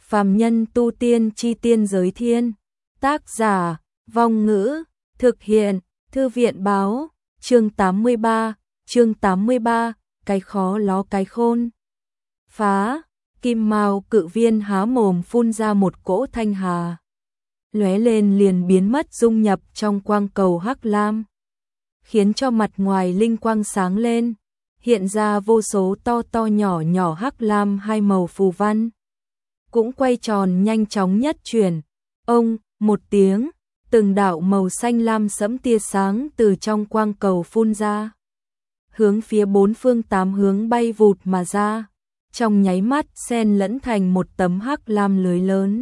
Phàm nhân tu tiên chi tiên giới thiên. Tác giả, Vong Ngữ, thực hiện, Thư viện báo, chương 83, cái khó ló cái khôn. Phá, kim mao cự viên há mồm phun ra một cỗ thanh hà. Lóe lên liền biến mất dung nhập trong quang cầu hắc lam, khiến cho mặt ngoài linh quang sáng lên, hiện ra vô số to to nhỏ nhỏ hắc lam hai màu phù văn. Cũng quay tròn nhanh chóng nhất chuyển, ông, một tiếng, từng đạo màu xanh lam sẫm tia sáng từ trong quang cầu phun ra, hướng phía bốn phương tám hướng bay vụt mà ra, trong nháy mắt xen lẫn thành một tấm hắc lam lưới lớn,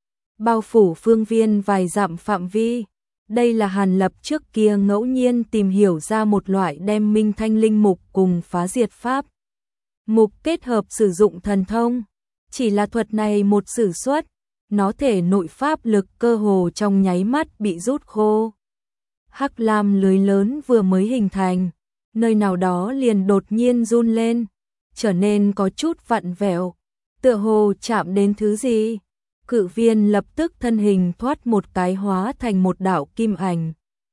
bao phủ phương viên vài dặm phạm vi. Đây là Hàn Lập trước kia ngẫu nhiên tìm hiểu ra một loại đem minh thanh linh mục cùng phá diệt pháp mục kết hợp sử dụng thần thông. Chỉ là thuật này một sử xuất, nó thể nội pháp lực cơ hồ trong nháy mắt bị rút khô. Hắc lam lưới lớn vừa mới hình thành, nơi nào đó liền đột nhiên run lên, trở nên có chút vặn vẹo, tựa hồ chạm đến thứ gì. Cự viên lập tức thân hình thoát một cái hóa thành một đạo kim ảnh,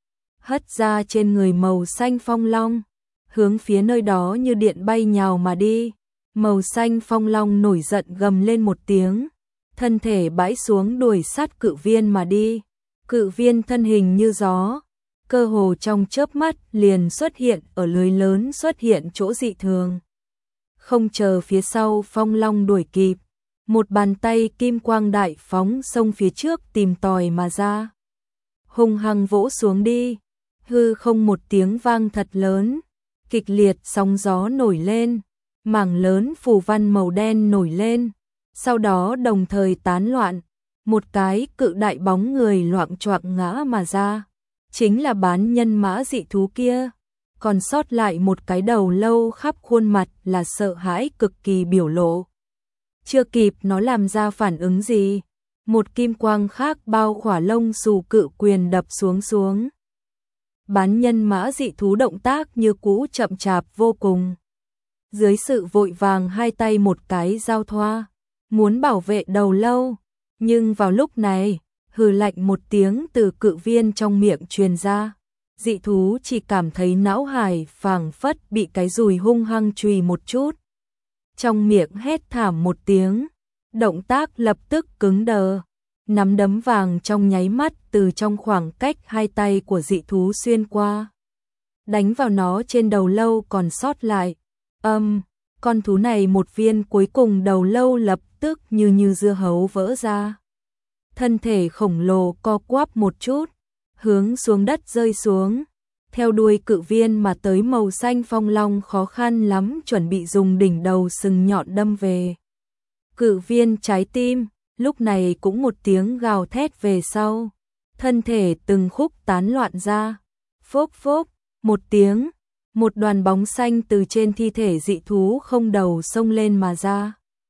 hất ra trên người màu xanh phong long, hướng phía nơi đó như điện bay nhào mà đi. Màu xanh phong long nổi giận gầm lên một tiếng, thân thể bãi xuống đuổi sát cự viên mà đi. Cự viên thân hình như gió, cơ hồ trong chớp mắt liền xuất hiện ở lưới lớn, xuất hiện chỗ dị thường. Không chờ phía sau phong long đuổi kịp, một bàn tay kim quang đại phóng xông phía trước tìm tòi mà ra, hung hăng vỗ xuống đi. Hư không một tiếng vang thật lớn, kịch liệt sóng gió nổi lên, mảng lớn phù văn màu đen nổi lên, sau đó đồng thời tán loạn, một cái cự đại bóng người loạng choạng ngã mà ra, chính là bán nhân mã dị thú kia, còn sót lại một cái đầu lâu khắp khuôn mặt là sợ hãi cực kỳ biểu lộ. Chưa kịp nó làm ra phản ứng gì, một kim quang khác bao khỏa lông xù cự quyền đập xuống. Bán nhân mã dị thú động tác như cũ chậm chạp vô cùng. Dưới sự vội vàng hai tay một cái giao thoa, muốn bảo vệ đầu lâu, nhưng vào lúc này, hừ lạnh một tiếng từ cự viên trong miệng truyền ra. Dị thú chỉ cảm thấy não hải phảng phất bị cái dùi hung hăng chùy một chút. Trong miệng hét thảm một tiếng, động tác lập tức cứng đờ, nắm đấm vàng trong nháy mắt từ trong khoảng cách hai tay của dị thú xuyên qua, đánh vào nó trên đầu lâu còn sót lại. Con thú này một viên cuối cùng đầu lâu lập tức như dưa hấu vỡ ra. Thân thể khổng lồ co quắp một chút, hướng xuống đất rơi xuống. Theo đuôi cự viên mà tới màu xanh phong long khó khăn lắm chuẩn bị dùng đỉnh đầu sừng nhọn đâm về. Cự viên trái tim, lúc này cũng một tiếng gào thét về sau. Thân thể từng khúc tán loạn ra. Phốc phốc, một tiếng. Một đoàn bóng xanh từ trên thi thể dị thú không đầu xông lên mà ra.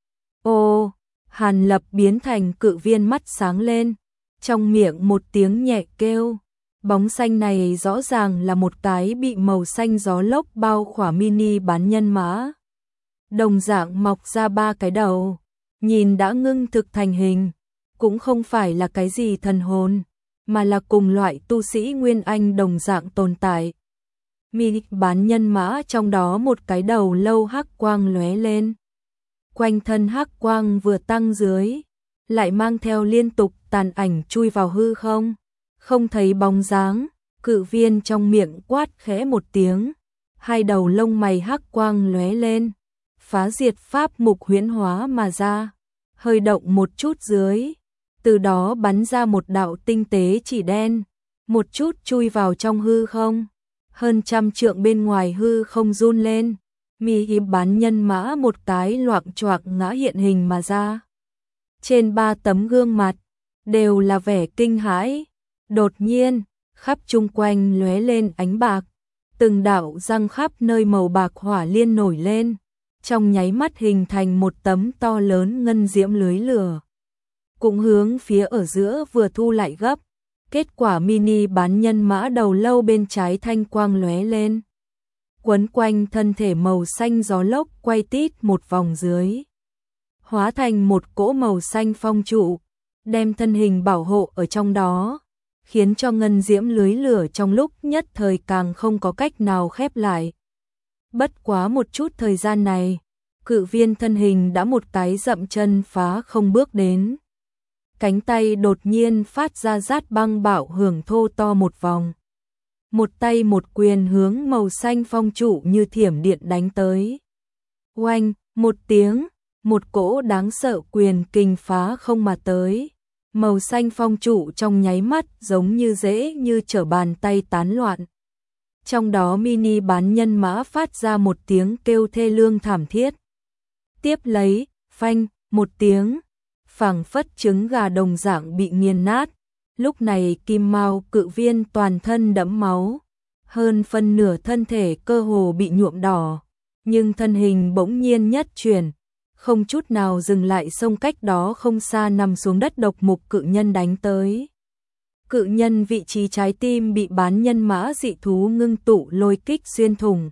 Ô, Hàn Lập biến thành cự viên mắt sáng lên, trong miệng một tiếng nhẹ kêu. Bóng xanh này rõ ràng là một cái bị màu xanh gió lốc bao khỏa mini bán nhân mã. Đồng dạng mọc ra ba cái đầu, nhìn đã ngưng thực thành hình, cũng không phải là cái gì thần hồn, mà là cùng loại tu sĩ Nguyên Anh đồng dạng tồn tại. Mini bán nhân mã trong đó một cái đầu lâu hắc quang lóe lên. Quanh thân hắc quang vừa tăng dưới, lại mang theo liên tục tàn ảnh chui vào hư không. Không thấy bóng dáng, cự viên trong miệng quát khẽ một tiếng, hai đầu lông mày hắc quang lóe lên, phá diệt pháp mục huyễn hóa mà ra, hơi động một chút dưới, từ đó bắn ra một đạo tinh tế chỉ đen, một chút chui vào trong hư không, hơn trăm trượng bên ngoài hư không run lên, mi bán nhân mã một cái loạng choạng ngã hiện hình mà ra. Trên ba tấm gương mặt, đều là vẻ kinh hãi. Đột nhiên, khắp chung quanh lóe lên ánh bạc, từng đạo răng khắp nơi màu bạc hỏa liên nổi lên, trong nháy mắt hình thành một tấm to lớn ngân diễm lưới lửa. Cũng hướng phía ở giữa vừa thu lại gấp, kết quả mini bán nhân mã đầu lâu bên trái thanh quang lóe lên. Quấn quanh thân thể màu xanh gió lốc quay tít một vòng dưới. hóa thành một cỗ màu xanh phong trụ, đem thân hình bảo hộ ở trong đó, khiến cho ngân diễm lưới lửa trong lúc nhất thời càng không có cách nào khép lại. Bất quá một chút thời gian này, Cự Viên thân hình đã một cái dậm chân phá không bước đến. Cánh tay đột nhiên phát ra rát băng bạo hưởng thô to một vòng. Một tay một quyền hướng màu xanh phong trụ như thiểm điện đánh tới. Oanh, một tiếng, một cỗ đáng sợ quyền kình phá không mà tới. Màu xanh phong trụ trong nháy mắt giống như dễ như trở bàn tay tán loạn. Trong đó mini bán nhân mã phát ra một tiếng kêu thê lương thảm thiết. Tiếp lấy, phanh, một tiếng, phảng phất trứng gà đồng dạng bị nghiền nát. Lúc này Kim Mao Cự Viên toàn thân đẫm máu, hơn phân nửa thân thể cơ hồ bị nhuộm đỏ, nhưng thân hình bỗng nhiên nhất chuyển, không chút nào dừng lại xông cách đó không xa nằm xuống đất độc mục cự nhân đánh tới. Cự nhân vị trí trái tim bị bán nhân mã dị thú ngưng tụ lôi kích xuyên thủng.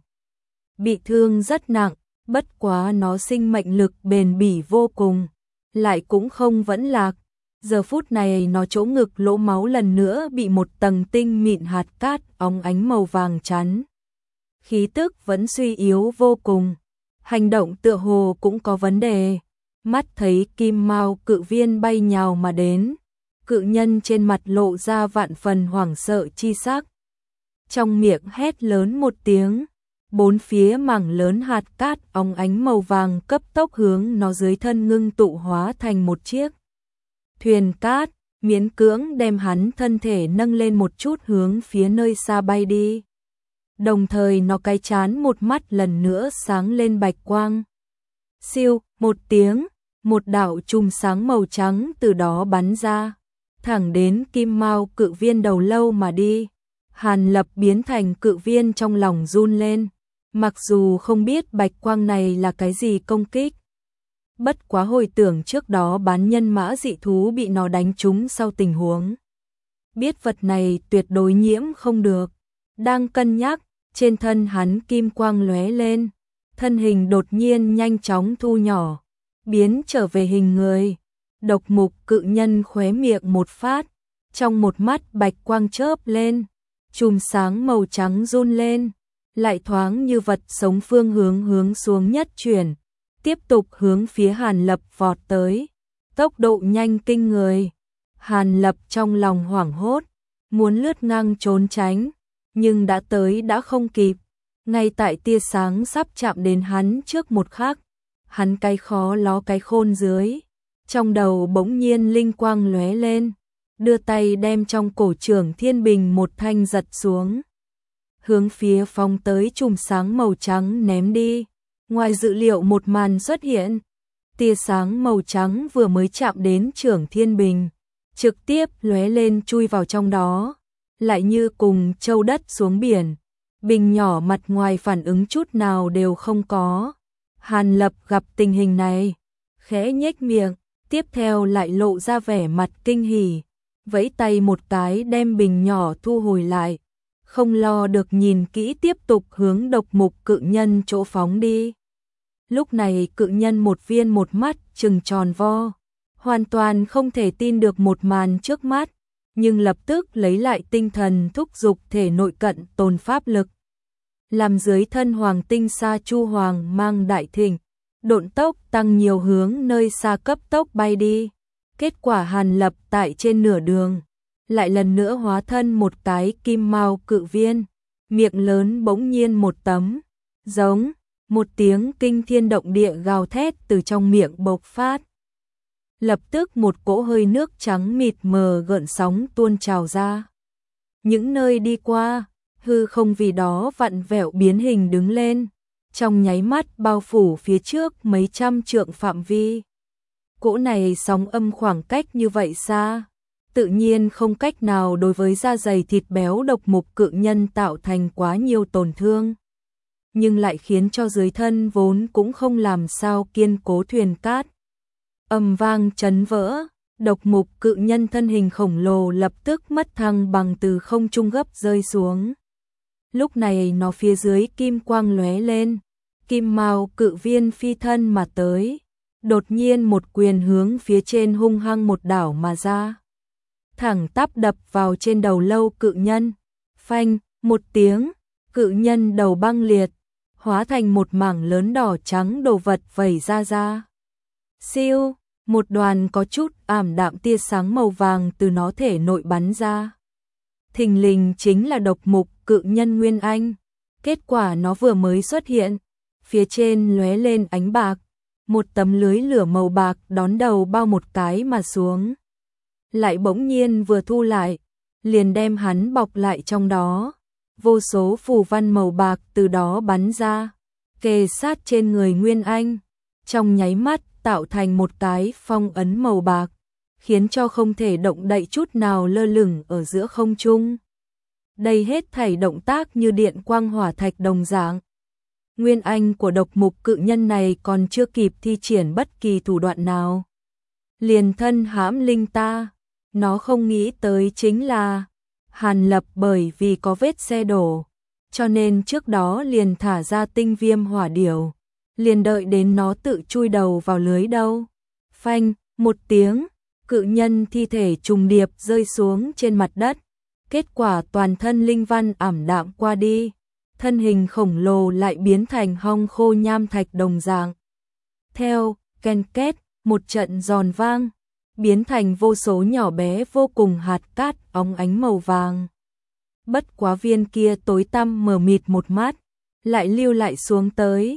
Bị thương rất nặng, bất quá nó sinh mệnh lực bền bỉ vô cùng, lại cũng không vẫn lạc. Giờ phút này nó chỗ ngực lỗ máu lần nữa bị một tầng tinh mịn hạt cát óng ánh màu vàng chắn. Khí tức vẫn suy yếu vô cùng, hành động tựa hồ cũng có vấn đề. Mắt thấy Kim Mao Cự Viên bay nhào mà đến, cự nhân trên mặt lộ ra vạn phần hoảng sợ chi sắc. Trong miệng hét lớn một tiếng, bốn phía mảng lớn hạt cát óng ánh màu vàng cấp tốc hướng nó dưới thân ngưng tụ hóa thành một chiếc thuyền cát, miễn cưỡng đem hắn thân thể nâng lên một chút hướng phía nơi xa bay đi. Đồng thời nó cái chán một mắt lần nữa sáng lên bạch quang. Siêu, một tiếng, một đạo chùm sáng màu trắng từ đó bắn ra, thẳng đến Kim Mao Cự Viên đầu lâu mà đi. Hàn Lập biến thành Cự Viên trong lòng run lên, mặc dù không biết bạch quang này là cái gì công kích. Bất quá hồi tưởng trước đó bán nhân mã dị thú bị nó đánh trúng sau tình huống. Biết vật này tuyệt đối nhiễm không được. Đang cân nhắc, trên thân hắn kim quang lóe lên, thân hình đột nhiên nhanh chóng thu nhỏ, biến trở về hình người. Độc mục cự nhân khóe miệng một phát, trong một mắt bạch quang chớp lên, chùm sáng màu trắng run lên, lại thoáng như vật sống phương hướng xuống nhất chuyển, tiếp tục hướng phía Hàn Lập vọt tới, tốc độ nhanh kinh người. Hàn Lập trong lòng hoảng hốt, muốn lướt ngang trốn tránh, nhưng đã tới đã không kịp. Ngay tại tia sáng sắp chạm đến hắn trước một khắc, hắn cái khó ló cái khôn dưới, trong đầu bỗng nhiên linh quang lóe lên, đưa tay đem trong cổ trưởng thiên bình một thanh giật xuống, hướng phía phóng tới chùm sáng màu trắng ném đi. Ngoài dự liệu một màn xuất hiện, tia sáng màu trắng vừa mới chạm đến trưởng thiên bình, trực tiếp lóe lên chui vào trong đó, lại như cùng châu đất xuống biển, bình nhỏ mặt ngoài phản ứng chút nào đều không có. Hàn Lập gặp tình hình này, khẽ nhếch miệng, tiếp theo lại lộ ra vẻ mặt kinh hỉ, vẫy tay một cái đem bình nhỏ thu hồi lại, không lo được nhìn kỹ tiếp tục hướng độc mục cự nhân chỗ phóng đi. Lúc này cự nhân một viên một mắt trừng tròn vo, hoàn toàn không thể tin được một màn trước mắt, nhưng lập tức lấy lại tinh thần thúc giục thể nội cận tồn pháp lực. Làm dưới thân hoàng tinh sa chu hoàng mang đại thịnh, độn tốc tăng nhiều hướng nơi xa cấp tốc bay đi. Kết quả Hàn Lập tại trên nửa đường, lại lần nữa hóa thân một cái Kim Mao Cự Viên, miệng lớn bỗng nhiên một tấm, giống, một tiếng kinh thiên động địa gào thét từ trong miệng bộc phát. Lập tức một cỗ hơi nước trắng mịt mờ gợn sóng tuôn trào ra. Những nơi đi qua, hư không vì đó vặn vẹo biến hình đứng lên, trong nháy mắt bao phủ phía trước mấy trăm trượng phạm vi. Cỗ này sóng âm khoảng cách như vậy xa, tự nhiên không cách nào đối với da dày thịt béo độc mục cự nhân tạo thành quá nhiều tổn thương, nhưng lại khiến cho dưới thân vốn cũng không làm sao kiên cố thuyền cát ầm vang chấn vỡ. Độc mục cự nhân thân hình khổng lồ lập tức mất thăng bằng từ không trung gấp rơi xuống. Lúc này nó phía dưới kim quang lóe lên, Kim Mao Cự Viên phi thân mà tới, Đột nhiên một quyền hướng phía trên hung hăng một đảo mà ra. Thẳng tắp đập vào trên đầu Lâu Cự Nhân. Phanh, một tiếng, cự nhân đầu băng liệt, hóa thành một mảng lớn đỏ trắng đồ vật vẩy ra. Siêu, một đoàn có chút ảm đạm tia sáng màu vàng từ nó thể nội bắn ra. Thình lình chính là độc mục cự nhân Nguyên Anh. Kết quả nó vừa mới xuất hiện, phía trên lóe lên ánh bạc, một tấm lưới lửa màu bạc đón đầu bao một cái mà xuống. Lại bỗng nhiên vừa thu lại, liền đem hắn bọc lại trong đó. Vô số phù văn màu bạc từ đó bắn ra, kề sát trên người Nguyên Anh, trong nháy mắt tạo thành một cái phong ấn màu bạc, khiến cho không thể động đậy chút nào lơ lửng ở giữa không trung. Đây hết thảy động tác như điện quang hỏa thạch đồng dạng. Nguyên Anh của độc mục cự nhân này còn chưa kịp thi triển bất kỳ thủ đoạn nào, liền thân hãm linh ta. Nó không nghĩ tới chính là Hàn Lập bởi vì có vết xe đổ, cho nên trước đó liền thả ra tinh viêm hỏa điểu, liền đợi đến nó tự chui đầu vào lưới đâu. Phanh, một tiếng, cự nhân thi thể trùng điệp rơi xuống trên mặt đất, kết quả toàn thân linh văn ảm đạm qua đi, thân hình khổng lồ lại biến thành hong khô nham thạch đồng dạng. Theo, ken két, một trận giòn vang, biến thành vô số nhỏ bé vô cùng hạt cát óng ánh màu vàng. Bất quá viên kia tối tăm mờ mịt một mát, lại lưu lại xuống tới,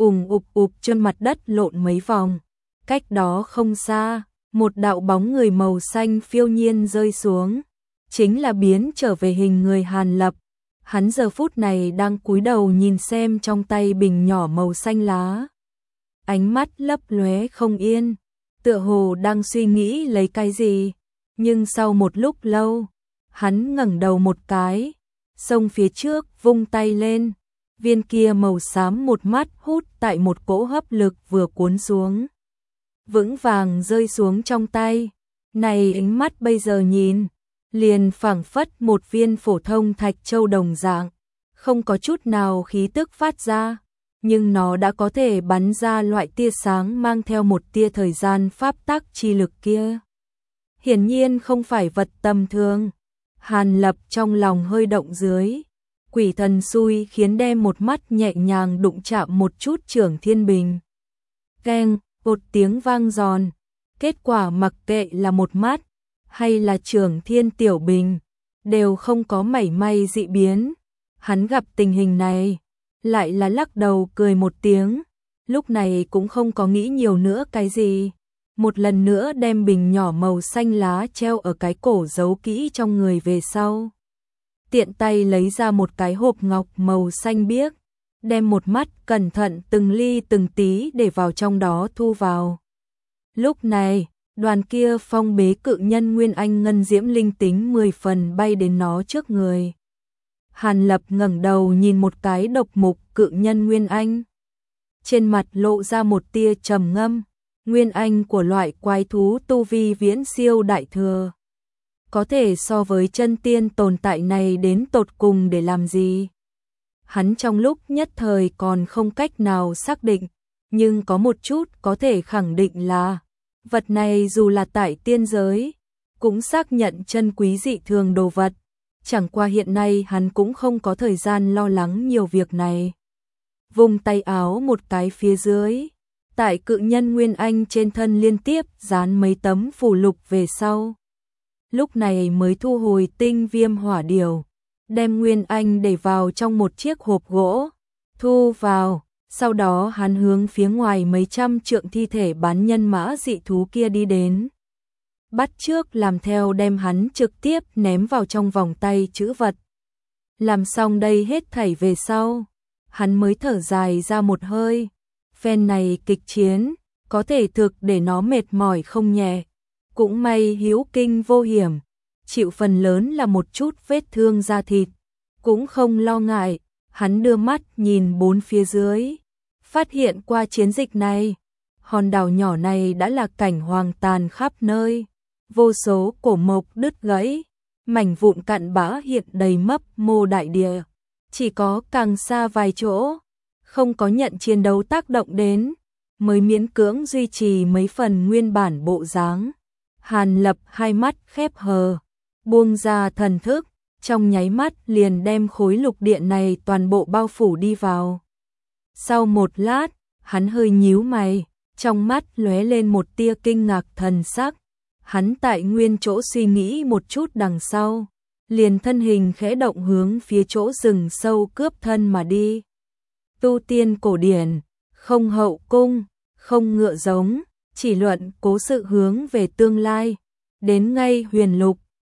ụp trên mặt đất lộn mấy vòng. Cách đó không xa, một đạo bóng người màu xanh phiêu nhiên rơi xuống, chính là biến trở về hình người Hàn Lập. Hắn giờ phút này đang cúi đầu nhìn xem trong tay bình nhỏ màu xanh lá. Ánh mắt lấp lóe không yên, tựa hồ đang suy nghĩ lấy cái gì, nhưng sau một lúc lâu, hắn ngẩng đầu một cái, xông phía trước vung tay lên, viên kia màu xám một mắt hút tại một cỗ hấp lực vừa cuốn xuống, vững vàng rơi xuống trong tay. Này ánh mắt bây giờ nhìn, liền phảng phất một viên phổ thông thạch châu đồng dạng, không có chút nào khí tức phát ra, nhưng nó đã có thể bắn ra loại tia sáng mang theo một tia thời gian pháp tắc chi lực kia. Hiển nhiên không phải vật tầm thường. Hàn Lập trong lòng hơi động dưới, quỷ thần xui khiến đem một mắt nhẹ nhàng đụng chạm một chút Trưởng Thiên Bình. Keng, một tiếng vang giòn, kết quả mặc kệ là một mắt hay là Trưởng Thiên Tiểu Bình, đều không có mảy may dị biến. Hắn gặp tình hình này, lại là lắc đầu cười một tiếng, lúc này cũng không có nghĩ nhiều nữa cái gì. Một lần nữa đem bình nhỏ màu xanh lá treo ở cái cổ giấu kỹ trong người về sau. Tiện tay lấy ra một cái hộp ngọc màu xanh biếc, đem một mắt cẩn thận từng ly từng tí để vào trong đó thu vào. Lúc này, đoàn kia phong bế cự nhân Nguyên Anh ngân diễm linh tính 10 phần bay đến nó trước người. Hàn Lập ngẩng đầu nhìn một cái độc mục cự nhân Nguyên Anh. Trên mặt lộ ra một tia trầm ngâm. Nguyên Anh của loại quái thú tu vi viễn siêu đại thừa, có thể so với chân tiên tồn tại này đến tột cùng để làm gì? Hắn trong lúc nhất thời còn không cách nào xác định, nhưng có một chút có thể khẳng định là vật này dù là tại tiên giới, cũng xác nhận chân quý dị thường đồ vật. Chẳng qua hiện nay hắn cũng không có thời gian lo lắng nhiều việc này. Vùng tay áo một cái phía dưới, tại cự nhân Nguyên Anh trên thân liên tiếp dán mấy tấm phù lục về sau. Lúc này mới thu hồi tinh viêm hỏa điểu, đem Nguyên Anh để vào trong một chiếc hộp gỗ, thu vào. Sau đó hắn hướng phía ngoài mấy trăm trượng thi thể bán nhân mã dị thú kia đi đến. Bắt trước làm theo đem hắn trực tiếp ném vào trong vòng tay trữ vật. Làm xong đây hết thảy về sau, hắn mới thở dài ra một hơi. Phen này kịch chiến, có thể thực để nó mệt mỏi không nhẹ. Cũng may hữu kinh vô hiểm, chịu phần lớn là một chút vết thương da thịt. Cũng không lo ngại, hắn đưa mắt nhìn bốn phía dưới. Phát hiện qua chiến dịch này, hòn đảo nhỏ này đã là cảnh hoang tàn khắp nơi. Vô số cổ mộc đứt gãy, mảnh vụn cặn bã hiện đầy mấp mô đại địa. Chỉ có càng xa vài chỗ, không có nhận chiến đấu tác động đến. mới miễn cưỡng duy trì mấy phần nguyên bản bộ dáng. Hàn Lập hai mắt khép hờ, buông ra thần thức, trong nháy mắt liền đem khối lục điện này toàn bộ bao phủ đi vào. Sau một lát, hắn hơi nhíu mày, trong mắt lóe lên một tia kinh ngạc thần sắc. Hắn tại nguyên chỗ suy nghĩ một chút đằng sau, liền thân hình khẽ động hướng phía chỗ rừng sâu cướp thân mà đi. Tu tiên cổ điển, không hậu cung, không ngựa giống, chỉ luận cố sự hướng về tương lai. Đến ngay huyền lục,